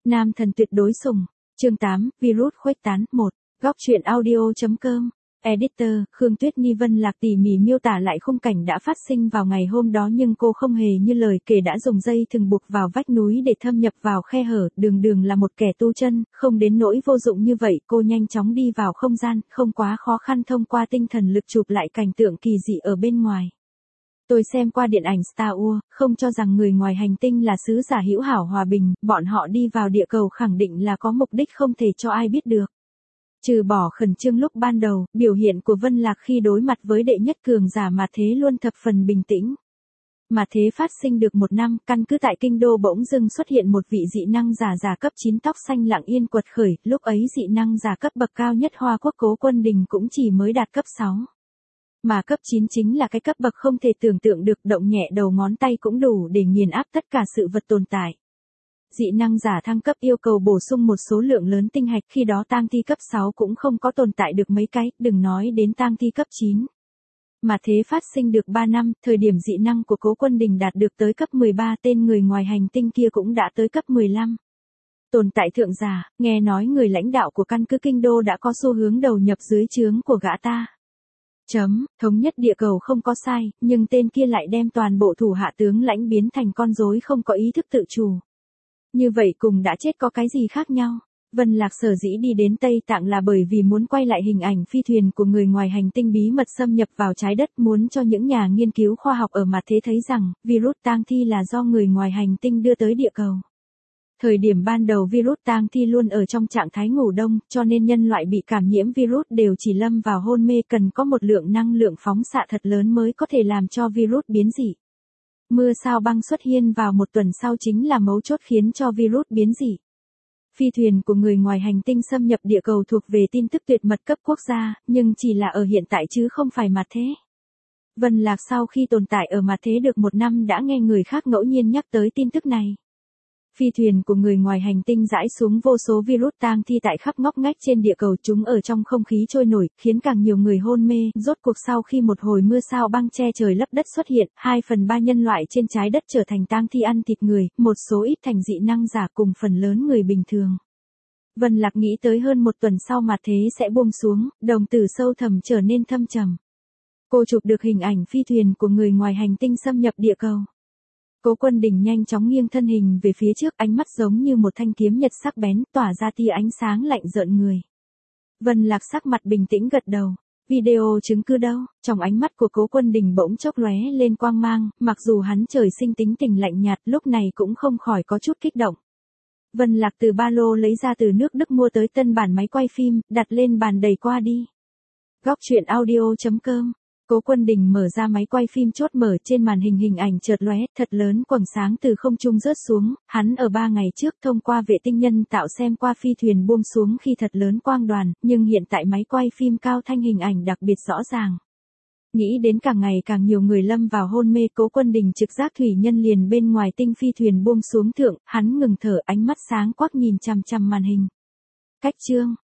Nam thần tuyệt đối sủng. Chương 8, virus khuếch tán 1. Góc truyện audio.com. Editor, Khương Tuyết Nhi Vân Lạc tỉ mỉ miêu tả lại khung cảnh đã phát sinh vào ngày hôm đó, nhưng cô không hề như lời kể đã dùng dây thừng buộc vào vách núi để thâm nhập vào khe hở. Đường là một kẻ tu chân, không đến nỗi vô dụng như vậy. Cô nhanh chóng đi vào không gian, không quá khó khăn thông qua tinh thần lực chụp lại cảnh tượng kỳ dị ở bên ngoài. Tôi xem qua điện ảnh Star Wars, không cho rằng người ngoài hành tinh là sứ giả hữu hảo hòa bình, bọn họ đi vào địa cầu khẳng định là có mục đích không thể cho ai biết được. Trừ bỏ khẩn trương lúc ban đầu, biểu hiện của Vân Lạc khi đối mặt với đệ nhất cường giả mà thế luôn thập phần bình tĩnh. Mà thế phát sinh được một năm, căn cứ tại kinh đô bỗng dưng xuất hiện một vị dị năng giả cấp 9 tóc xanh lặng yên quật khởi, lúc ấy dị năng giả cấp bậc cao nhất Hoa Quốc Cố Quân Đình cũng chỉ mới đạt cấp 6. Mà cấp 9 chính là cái cấp bậc không thể tưởng tượng được, động nhẹ đầu ngón tay cũng đủ để nghiền áp tất cả sự vật tồn tại. Dị năng giả thăng cấp yêu cầu bổ sung một số lượng lớn tinh hạch, khi đó tang thi cấp 6 cũng không có tồn tại được mấy cái, đừng nói đến tang thi cấp 9. Mà thế phát sinh được 3 năm, thời điểm dị năng của Cố Quân Đình đạt được tới cấp 13, tên người ngoài hành tinh kia cũng đã tới cấp 15. Tồn tại thượng giả, nghe nói người lãnh đạo của căn cứ kinh đô đã có xu hướng đầu nhập dưới trướng của gã ta. Thống nhất địa cầu không có sai, nhưng tên kia lại đem toàn bộ thủ hạ tướng lãnh biến thành con rối không có ý thức tự chủ. Như vậy cùng đã chết có cái gì khác nhau? Vân Lạc sở dĩ đi đến Tây Tạng là bởi vì muốn quay lại hình ảnh phi thuyền của người ngoài hành tinh bí mật xâm nhập vào trái đất, muốn cho những nhà nghiên cứu khoa học ở mặt thế thấy rằng, virus tang thi là do người ngoài hành tinh đưa tới địa cầu. Thời điểm ban đầu virus tang thi luôn ở trong trạng thái ngủ đông, cho nên nhân loại bị cảm nhiễm virus đều chỉ lâm vào hôn mê, cần có một lượng năng lượng phóng xạ thật lớn mới có thể làm cho virus biến dị. Mưa sao băng xuất hiện vào một tuần sau chính là mấu chốt khiến cho virus biến dị. Phi thuyền của người ngoài hành tinh xâm nhập địa cầu thuộc về tin tức tuyệt mật cấp quốc gia, nhưng chỉ là ở hiện tại chứ không phải mặt thế. Vân Lạc sau khi tồn tại ở mặt thế được một năm đã nghe người khác ngẫu nhiên nhắc tới tin tức này. Phi thuyền của người ngoài hành tinh rải xuống vô số virus tang thi tại khắp ngóc ngách trên địa cầu, chúng ở trong không khí trôi nổi, khiến càng nhiều người hôn mê. Rốt cuộc sau khi một hồi mưa sao băng che trời lấp đất xuất hiện, 2/3 nhân loại trên trái đất trở thành tang thi ăn thịt người, một số ít thành dị năng giả cùng phần lớn người bình thường. Vân Lạc nghĩ tới hơn một tuần sau mặt thế sẽ buông xuống, đồng tử sâu thẳm trở nên thâm trầm. Cô chụp được hình ảnh phi thuyền của người ngoài hành tinh xâm nhập địa cầu. Cố Quân Đình nhanh chóng nghiêng thân hình về phía trước, ánh mắt giống như một thanh kiếm nhật sắc bén, tỏa ra tia ánh sáng lạnh rợn người. Vân Lạc sắc mặt bình tĩnh gật đầu. Video chứng cứ đâu? Trong ánh mắt của Cố Quân Đình bỗng chốc lóe lên quang mang, mặc dù hắn trời sinh tính tình lạnh nhạt, lúc này cũng không khỏi có chút kích động. Vân Lạc từ ba lô lấy ra từ nước Đức mua tới tân bản máy quay phim, đặt lên bàn đẩy qua đi. Góc truyện audio.com. Cố Quân Đình mở ra máy quay phim, chốt mở, trên màn hình hình ảnh chợt lóe, thật lớn quầng sáng từ không trung rớt xuống, hắn ở 3 ngày trước thông qua vệ tinh nhân tạo xem qua phi thuyền buông xuống khi thật lớn quang đoàn, nhưng hiện tại máy quay phim cao thanh hình ảnh đặc biệt rõ ràng. Nghĩ đến càng ngày càng nhiều người lâm vào hôn mê, Cố Quân Đình trực giác thủy nhân liền bên ngoài tinh phi thuyền buông xuống thượng, hắn ngừng thở, ánh mắt sáng quắc nhìn chằm chằm màn hình. Cách chương